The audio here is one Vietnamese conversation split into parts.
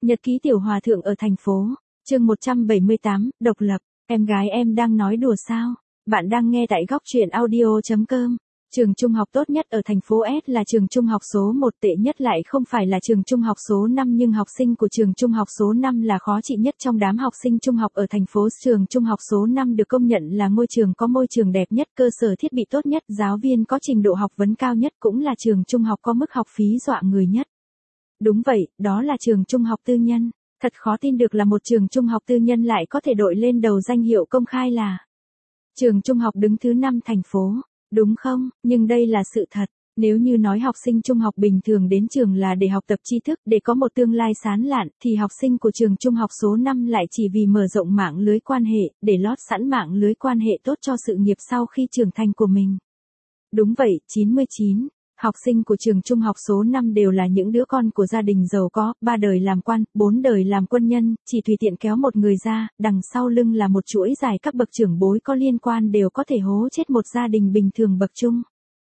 Nhật ký tiểu hòa thượng ở thành phố. Chương 178, độc lập. Em gái em đang nói đùa sao? Bạn đang nghe tại góc truyện audio.com. Trường trung học tốt nhất ở thành phố S là trường trung học số 1, tệ nhất lại không phải là trường trung học số 5, nhưng học sinh của trường trung học số 5 là khó trị nhất trong đám học sinh trung học ở thành phố. Trường trung học số 5 được công nhận là ngôi trường có môi trường đẹp nhất, cơ sở thiết bị tốt nhất, giáo viên có trình độ học vấn cao nhất, cũng là trường trung học có mức học phí dọa người nhất. Đúng vậy, đó là trường trung học tư nhân. Thật khó tin được là một trường trung học tư nhân lại có thể đội lên đầu danh hiệu công khai là trường trung học đứng thứ 5 thành phố. Đúng không? Nhưng đây là sự thật. Nếu như nói học sinh trung học bình thường đến trường là để học tập tri thức, để có một tương lai sáng lạn, thì học sinh của trường trung học số 5 lại chỉ vì mở rộng mạng lưới quan hệ, để lót sẵn mạng lưới quan hệ tốt cho sự nghiệp sau khi trưởng thành của mình. Đúng vậy, 99. Học sinh của trường trung học số 5 đều là những đứa con của gia đình giàu có, 3 đời làm quan, 4 đời làm quân nhân, chỉ tùy tiện kéo một người ra, đằng sau lưng là một chuỗi dài các bậc trưởng bối có liên quan đều có thể hố chết một gia đình bình thường bậc trung.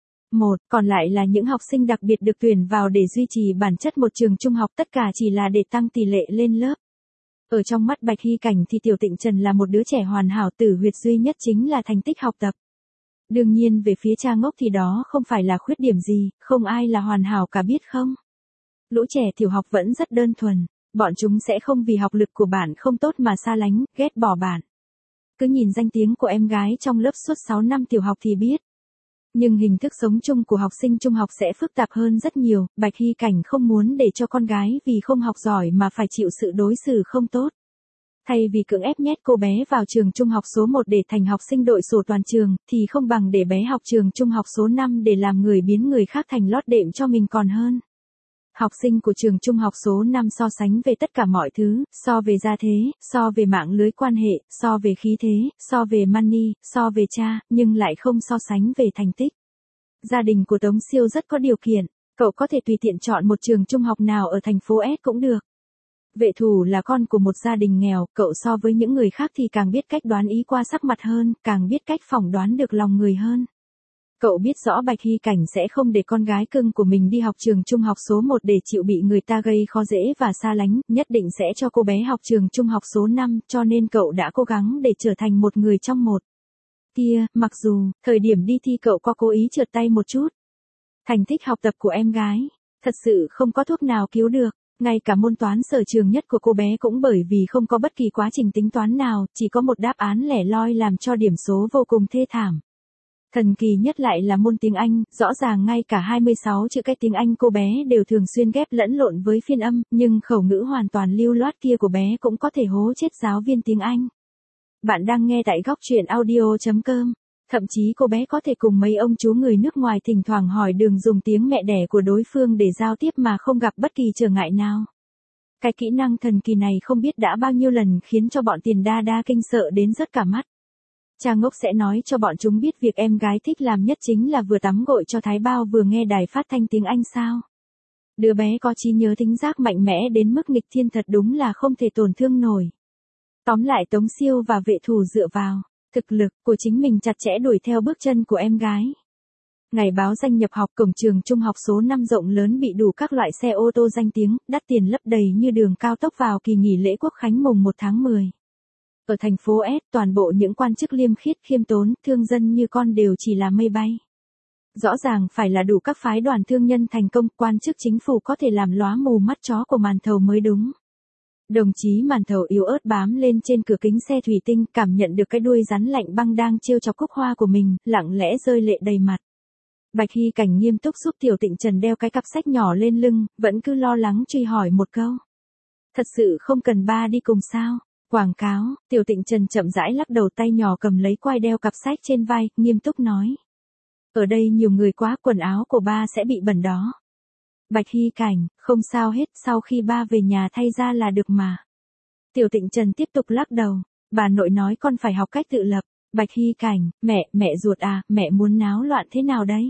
Còn lại là những học sinh đặc biệt được tuyển vào để duy trì bản chất một trường trung học, tất cả chỉ là để tăng tỷ lệ lên lớp. Ở trong mắt Bạch Hy Cảnh thì Tiểu Tịnh Trần là một đứa trẻ hoàn hảo, tử huyệt duy nhất chính là thành tích học tập. Đương nhiên về phía cha ngốc thì đó không phải là khuyết điểm gì, không ai là hoàn hảo cả biết không? Lũ trẻ tiểu học vẫn rất đơn thuần, bọn chúng sẽ không vì học lực của bạn không tốt mà xa lánh, ghét bỏ bạn. Cứ nhìn danh tiếng của em gái trong lớp suốt 6 năm tiểu học thì biết. Nhưng hình thức sống chung của học sinh trung học sẽ phức tạp hơn rất nhiều, Bạch Hy Cảnh không muốn để cho con gái vì không học giỏi mà phải chịu sự đối xử không tốt. Thay vì cưỡng ép nhét cô bé vào trường trung học số 1 để thành học sinh đội sổ toàn trường, thì không bằng để bé học trường trung học số 5 để làm người biến người khác thành lót đệm cho mình còn hơn. Học sinh của trường trung học số 5 so sánh về tất cả mọi thứ, so về gia thế, so về mạng lưới quan hệ, so về khí thế, so về money, so về cha, nhưng lại không so sánh về thành tích. Gia đình của Tống Siêu rất có điều kiện, cậu có thể tùy tiện chọn một trường trung học nào ở thành phố S cũng được. Vệ Thủ là con của một gia đình nghèo, cậu so với những người khác thì càng biết cách đoán ý qua sắc mặt hơn, càng biết cách phỏng đoán được lòng người hơn. Cậu biết rõ Bạch Hy Cảnh sẽ không để con gái cưng của mình đi học trường trung học số 1 để chịu bị người ta gây khó dễ và xa lánh, nhất định sẽ cho cô bé học trường trung học số 5, cho nên cậu đã cố gắng để trở thành một người trong một. Mặc dù, thời điểm đi thi cậu có cố ý trượt tay một chút. Thành tích học tập của em gái, thật sự không có thuốc nào cứu được. Ngay cả môn toán sở trường nhất của cô bé cũng bởi vì không có bất kỳ quá trình tính toán nào, chỉ có một đáp án lẻ loi làm cho điểm số vô cùng thê thảm. Thần kỳ nhất lại là môn tiếng Anh, rõ ràng ngay cả 26 chữ cái tiếng Anh cô bé đều thường xuyên ghép lẫn lộn với phiên âm, nhưng khẩu ngữ hoàn toàn lưu loát kia của bé cũng có thể hố chết giáo viên tiếng Anh. Bạn đang nghe tại góc truyện audio.com. Thậm chí cô bé có thể cùng mấy ông chú người nước ngoài thỉnh thoảng hỏi đường dùng tiếng mẹ đẻ của đối phương để giao tiếp mà không gặp bất kỳ trở ngại nào. Cái kỹ năng thần kỳ này không biết đã bao nhiêu lần khiến cho bọn Tiền Đa Đa kinh sợ đến rớt cả mắt. Cha ngốc sẽ nói cho bọn chúng biết việc em gái thích làm nhất chính là vừa tắm gội cho Thái Bao vừa nghe đài phát thanh tiếng Anh sao. Đứa bé có trí nhớ thính giác mạnh mẽ đến mức nghịch thiên thật đúng là không thể tổn thương nổi. Tóm lại Tống Siêu và Vệ Thủ dựa vào thực lực của chính mình chặt chẽ đuổi theo bước chân của em gái. Ngày báo danh nhập học, cổng trường trung học số 5 rộng lớn bị đủ các loại xe ô tô danh tiếng, đắt tiền lấp đầy như đường cao tốc vào kỳ nghỉ lễ Quốc khánh mùng 1 tháng 10. Ở thành phố S, toàn bộ những quan chức liêm khiết, khiêm tốn, thương dân như con đều chỉ là mây bay. Rõ ràng phải là đủ các phái đoàn thương nhân thành công, quan chức chính phủ có thể làm lóa mù mắt chó của Màn Thầu mới đúng. Đồng chí Màn Thầu yếu ớt bám lên trên cửa kính xe thủy tinh, cảm nhận được cái đuôi rắn lạnh băng đang trêu chọc cúc hoa của mình, lặng lẽ rơi lệ đầy mặt. Bạch Hy Cảnh nghiêm túc giúp Tiểu Tịnh Trần đeo cái cặp sách nhỏ lên lưng, vẫn cứ lo lắng truy hỏi một câu. Thật sự không cần ba đi cùng sao? Quảng cáo, Tiểu Tịnh Trần chậm rãi lắc đầu, tay nhỏ cầm lấy quai đeo cặp sách trên vai, nghiêm túc nói. Ở đây nhiều người quá, quần áo của ba sẽ bị bẩn đó. Bạch Hy Cảnh, không sao hết, sau khi ba về nhà thay ra là được mà. Tiểu Tịnh Trần tiếp tục lắc đầu, bà nội nói con phải học cách tự lập. Bạch Hy Cảnh, mẹ ruột à, mẹ muốn náo loạn thế nào đấy?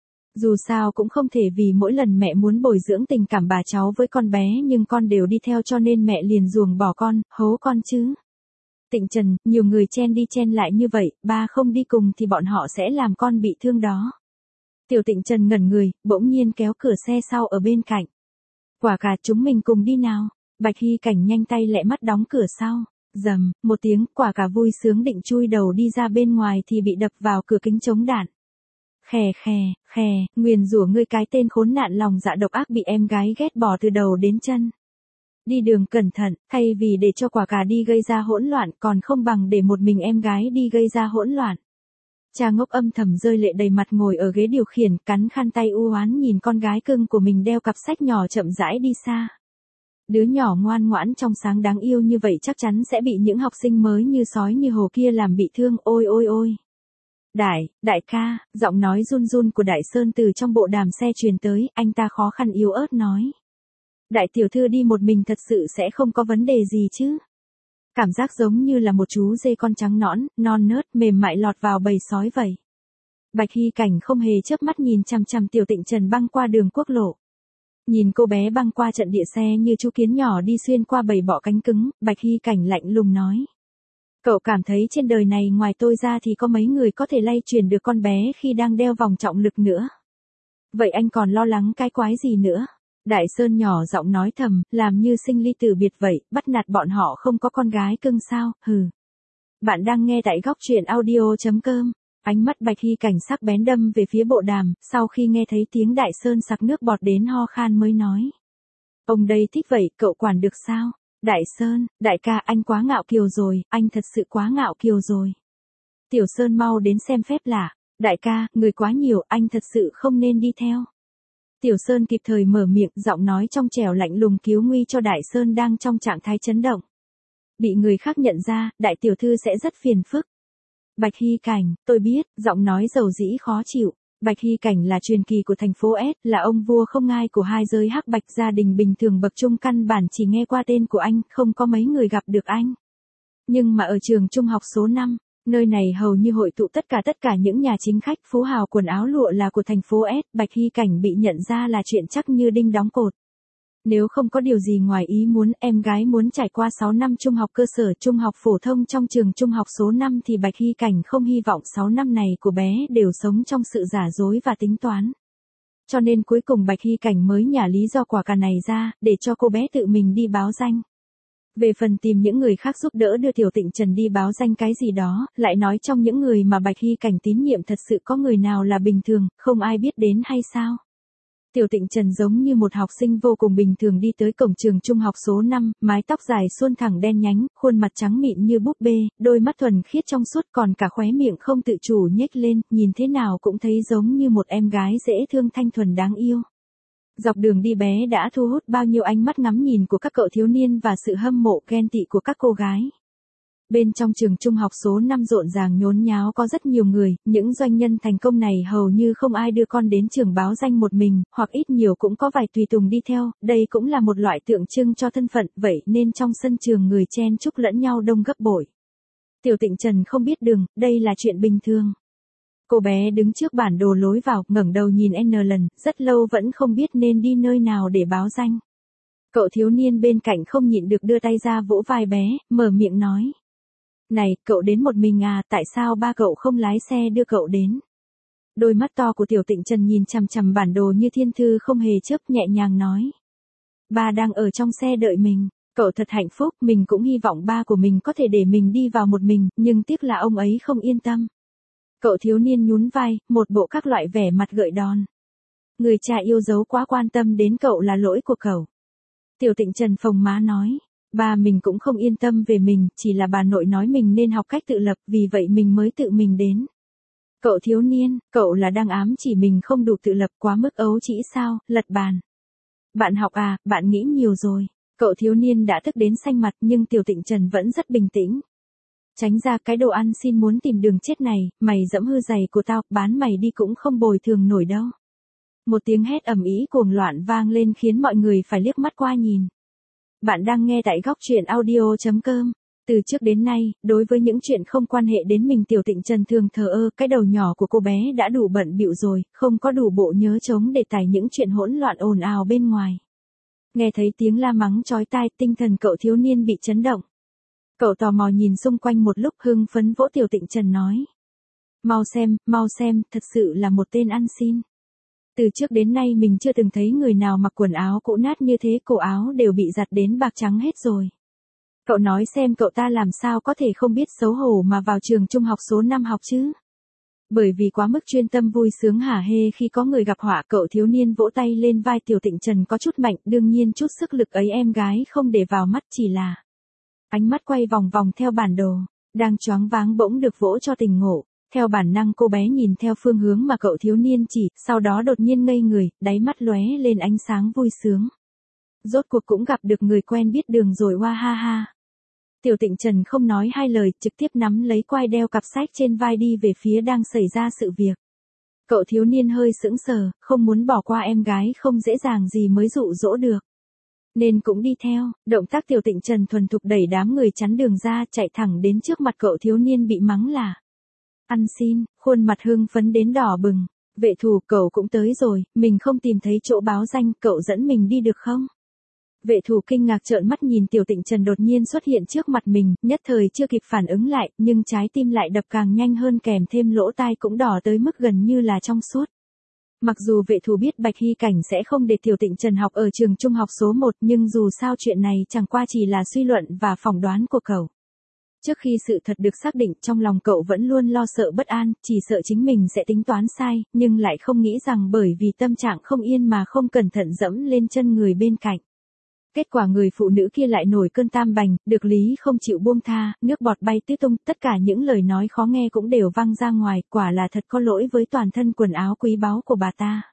Dù sao cũng không thể vì mỗi lần mẹ muốn bồi dưỡng tình cảm bà cháu với con bé nhưng con đều đi theo cho nên mẹ liền ruồng bỏ con, hố con chứ. Tịnh Trần, nhiều người chen đi chen lại như vậy, ba không đi cùng thì bọn họ sẽ làm con bị thương đó. Tiểu Tịnh Trần ngẩn người, bỗng nhiên kéo cửa xe sau ở bên cạnh. Quả cả chúng mình cùng đi nào. Bạch Hy Cảnh nhanh tay lẹ mắt đóng cửa sau. Rầm, một tiếng, quả cả vui sướng định chui đầu đi ra bên ngoài thì bị đập vào cửa kính chống đạn. Khè khè, khè, nguyền rủa ngươi cái tên khốn nạn lòng dạ độc ác bị em gái ghét bỏ từ đầu đến chân. Đi đường cẩn thận, thay vì để cho quả cà đi gây ra hỗn loạn còn không bằng để một mình em gái đi gây ra hỗn loạn. Cha ngốc âm thầm rơi lệ đầy mặt ngồi ở ghế điều khiển, cắn khăn tay u oán nhìn con gái cưng của mình đeo cặp sách nhỏ chậm rãi đi xa. Đứa nhỏ ngoan ngoãn trong sáng đáng yêu như vậy chắc chắn sẽ bị những học sinh mới như sói như hổ kia làm bị thương, ôi ôi ôi. Đại ca, giọng nói run run của Đại Sơn từ trong bộ đàm xe truyền tới, anh ta khó khăn yếu ớt nói. Đại tiểu thư đi một mình thật sự sẽ không có vấn đề gì chứ. Cảm giác giống như là một chú dê con trắng nõn, non nớt, mềm mại lọt vào bầy sói vậy. Bạch Hy Cảnh không hề chớp mắt nhìn chằm chằm Tiểu Tịnh Trần băng qua đường quốc lộ. Nhìn cô bé băng qua trận địa xe như chú kiến nhỏ đi xuyên qua bầy bọ cánh cứng, Bạch Hy Cảnh lạnh lùng nói. Cậu cảm thấy trên đời này ngoài tôi ra thì có mấy người có thể lay truyền được con bé khi đang đeo vòng trọng lực nữa. Vậy anh còn lo lắng cái quái gì nữa? Đại Sơn nhỏ giọng nói thầm, làm như sinh ly tử biệt vậy, bắt nạt bọn họ không có con gái cưng sao, hừ. Bạn đang nghe tại góc truyện audio.com. Ánh mắt Bạch Hy Cảnh sắc bén đâm về phía bộ đàm, sau khi nghe thấy tiếng Đại Sơn sặc nước bọt đến ho khan mới nói. Ông đây thích vậy, cậu quản được sao? Đại Sơn, đại ca anh quá ngạo kiều rồi, anh thật sự quá ngạo kiều rồi. Tiểu Sơn mau đến xem phép lạ. Đại ca, người quá nhiều, anh thật sự không nên đi theo. Tiểu Sơn kịp thời mở miệng, giọng nói trong trẻo lạnh lùng cứu nguy cho Đại Sơn đang trong trạng thái chấn động. Bị người khác nhận ra, đại tiểu thư sẽ rất phiền phức. Bạch Hy Cảnh, tôi biết, giọng nói dầu dĩ khó chịu. Bạch Hy Cảnh là truyền kỳ của thành phố S, là ông vua không ngai của hai giới hắc bạch, gia đình bình thường bậc trung căn bản chỉ nghe qua tên của anh, không có mấy người gặp được anh. Nhưng mà ở trường trung học số 5, nơi này hầu như hội tụ tất cả những nhà chính khách phú hào quần áo lụa là của thành phố S, Bạch Hy Cảnh bị nhận ra là chuyện chắc như đinh đóng cột. Nếu không có điều gì ngoài ý muốn, em gái muốn trải qua 6 năm trung học cơ sở, trung học phổ thông trong trường trung học số 5 thì Bạch Hy Cảnh không hy vọng 6 năm này của bé đều sống trong sự giả dối và tính toán. Cho nên cuối cùng Bạch Hy Cảnh mới nhả lý do quả cà này ra, để cho cô bé tự mình đi báo danh. Về phần tìm những người khác giúp đỡ đưa Tiểu Tịnh Trần đi báo danh cái gì đó, lại nói trong những người mà Bạch Hy Cảnh tín nhiệm thật sự có người nào là bình thường, không ai biết đến hay sao? Tiểu Tịnh Trần giống như một học sinh vô cùng bình thường đi tới cổng trường trung học số 5, mái tóc dài suôn thẳng đen nhánh, khuôn mặt trắng mịn như búp bê, đôi mắt thuần khiết trong suốt còn cả khóe miệng không tự chủ nhếch lên, nhìn thế nào cũng thấy giống như một em gái dễ thương thanh thuần đáng yêu. Dọc đường đi bé đã thu hút bao nhiêu ánh mắt ngắm nhìn của các cậu thiếu niên và sự hâm mộ ghen tị của các cô gái. Bên trong trường trung học số 5 rộn ràng nhốn nháo có rất nhiều người, những doanh nhân thành công này hầu như không ai đưa con đến trường báo danh một mình, hoặc ít nhiều cũng có vài tùy tùng đi theo, đây cũng là một loại tượng trưng cho thân phận, vậy nên trong sân trường người chen chúc lẫn nhau đông gấp bội. Tiểu Tịnh Trần không biết đường, đây là chuyện bình thường. Cô bé đứng trước bản đồ lối vào, ngẩng đầu nhìn N lần, rất lâu vẫn không biết nên đi nơi nào để báo danh. Cậu thiếu niên bên cạnh không nhịn được đưa tay ra vỗ vai bé, mở miệng nói. Này, cậu đến một mình à, tại sao ba cậu không lái xe đưa cậu đến? Đôi mắt to của Tiểu Tịnh Trần nhìn chằm chằm bản đồ như thiên thư không hề chớp, nhẹ nhàng nói. Ba đang ở trong xe đợi mình, cậu thật hạnh phúc, mình cũng hy vọng ba của mình có thể để mình đi vào một mình, nhưng tiếc là ông ấy không yên tâm. Cậu thiếu niên nhún vai, một bộ các loại vẻ mặt gợi đòn. Người cha yêu dấu quá quan tâm đến cậu là lỗi của cậu. Tiểu Tịnh Trần phồng má nói. Ba mình cũng không yên tâm về mình, chỉ là bà nội nói mình nên học cách tự lập, vì vậy mình mới tự mình đến. Cậu thiếu niên, cậu là đang ám chỉ mình không đủ tự lập, quá mức ấu trĩ sao, lật bàn. Bạn học à, bạn nghĩ nhiều rồi. Cậu thiếu niên đã tức đến xanh mặt nhưng Tiểu Tịnh Trần vẫn rất bình tĩnh. Tránh ra cái đồ ăn xin muốn tìm đường chết này, mày dẫm hư giày của tao, bán mày đi cũng không bồi thường nổi đâu. Một tiếng hét ầm ĩ cuồng loạn vang lên khiến mọi người phải liếc mắt qua nhìn. Bạn đang nghe tại góc truyện audio.com. Từ trước đến nay, đối với những chuyện không quan hệ đến mình Tiểu Tịnh Trần thường thờ ơ, cái đầu nhỏ của cô bé đã đủ bận bịu rồi, không có đủ bộ nhớ trống để tải những chuyện hỗn loạn ồn ào bên ngoài. Nghe thấy tiếng la mắng chói tai, tinh thần cậu thiếu niên bị chấn động. Cậu tò mò nhìn xung quanh một lúc hưng phấn vỗ Tiểu Tịnh Trần nói. Mau xem, thật sự là một tên ăn xin. Từ trước đến nay mình chưa từng thấy người nào mặc quần áo cũ nát như thế, cổ áo đều bị giặt đến bạc trắng hết rồi. Cậu nói xem cậu ta làm sao có thể không biết xấu hổ mà vào trường trung học số 5 học chứ? Bởi vì quá mức chuyên tâm vui sướng hả hê khi có người gặp họa, cậu thiếu niên vỗ tay lên vai Tiểu Tịnh Trần có chút mạnh, đương nhiên chút sức lực ấy em gái không để vào mắt, chỉ là ánh mắt quay vòng vòng theo bản đồ, đang choáng váng bỗng được vỗ cho tỉnh ngộ. Theo bản năng cô bé nhìn theo phương hướng mà cậu thiếu niên chỉ, sau đó đột nhiên ngây người, đáy mắt lóe lên ánh sáng vui sướng. Rốt cuộc cũng gặp được người quen biết đường rồi, hoa ha ha. Tiểu Tịnh Trần không nói hai lời, trực tiếp nắm lấy quai đeo cặp sách trên vai đi về phía đang xảy ra sự việc. Cậu thiếu niên hơi sững sờ, không muốn bỏ qua em gái không dễ dàng gì mới dụ dỗ được, nên cũng đi theo. Động tác Tiểu Tịnh Trần thuần thục đẩy đám người chắn đường ra, chạy thẳng đến trước mặt cậu thiếu niên bị mắng là ăn xin, khuôn mặt hưng phấn đến đỏ bừng. Vệ Thù, cậu cũng tới rồi, mình không tìm thấy chỗ báo danh, cậu dẫn mình đi được không? Vệ Thù kinh ngạc trợn mắt nhìn Tiểu Tịnh Trần đột nhiên xuất hiện trước mặt mình, nhất thời chưa kịp phản ứng lại, nhưng trái tim lại đập càng nhanh hơn, kèm thêm lỗ tai cũng đỏ tới mức gần như là trong suốt. Mặc dù Vệ Thù biết Bạch Hy Cảnh sẽ không để Tiểu Tịnh Trần học ở trường trung học số 1, nhưng dù sao chuyện này chẳng qua chỉ là suy luận và phỏng đoán của cậu. Trước khi sự thật được xác định, trong lòng cậu vẫn luôn lo sợ bất an, chỉ sợ chính mình sẽ tính toán sai, nhưng lại không nghĩ rằng bởi vì tâm trạng không yên mà không cẩn thận dẫm lên chân người bên cạnh. Kết quả người phụ nữ kia lại nổi cơn tam bành, được lý không chịu buông tha, nước bọt bay tứ tung, tất cả những lời nói khó nghe cũng đều văng ra ngoài, quả là thật có lỗi với toàn thân quần áo quý báu của bà ta.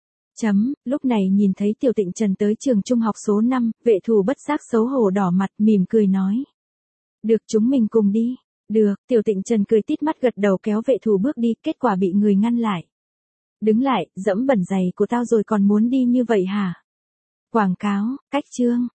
Lúc này nhìn thấy Tiểu Tịnh Trần tới trường trung học số 5, Vệ Thù bất giác xấu hổ đỏ mặt, mỉm cười nói. Được, chúng mình cùng đi. Được, Tiểu Tịnh Trần cười tít mắt gật đầu kéo Vệ Thù bước đi, kết quả bị người ngăn lại. Đứng lại, dẫm bẩn giày của tao rồi còn muốn đi như vậy hả? Quảng cáo, cách chương.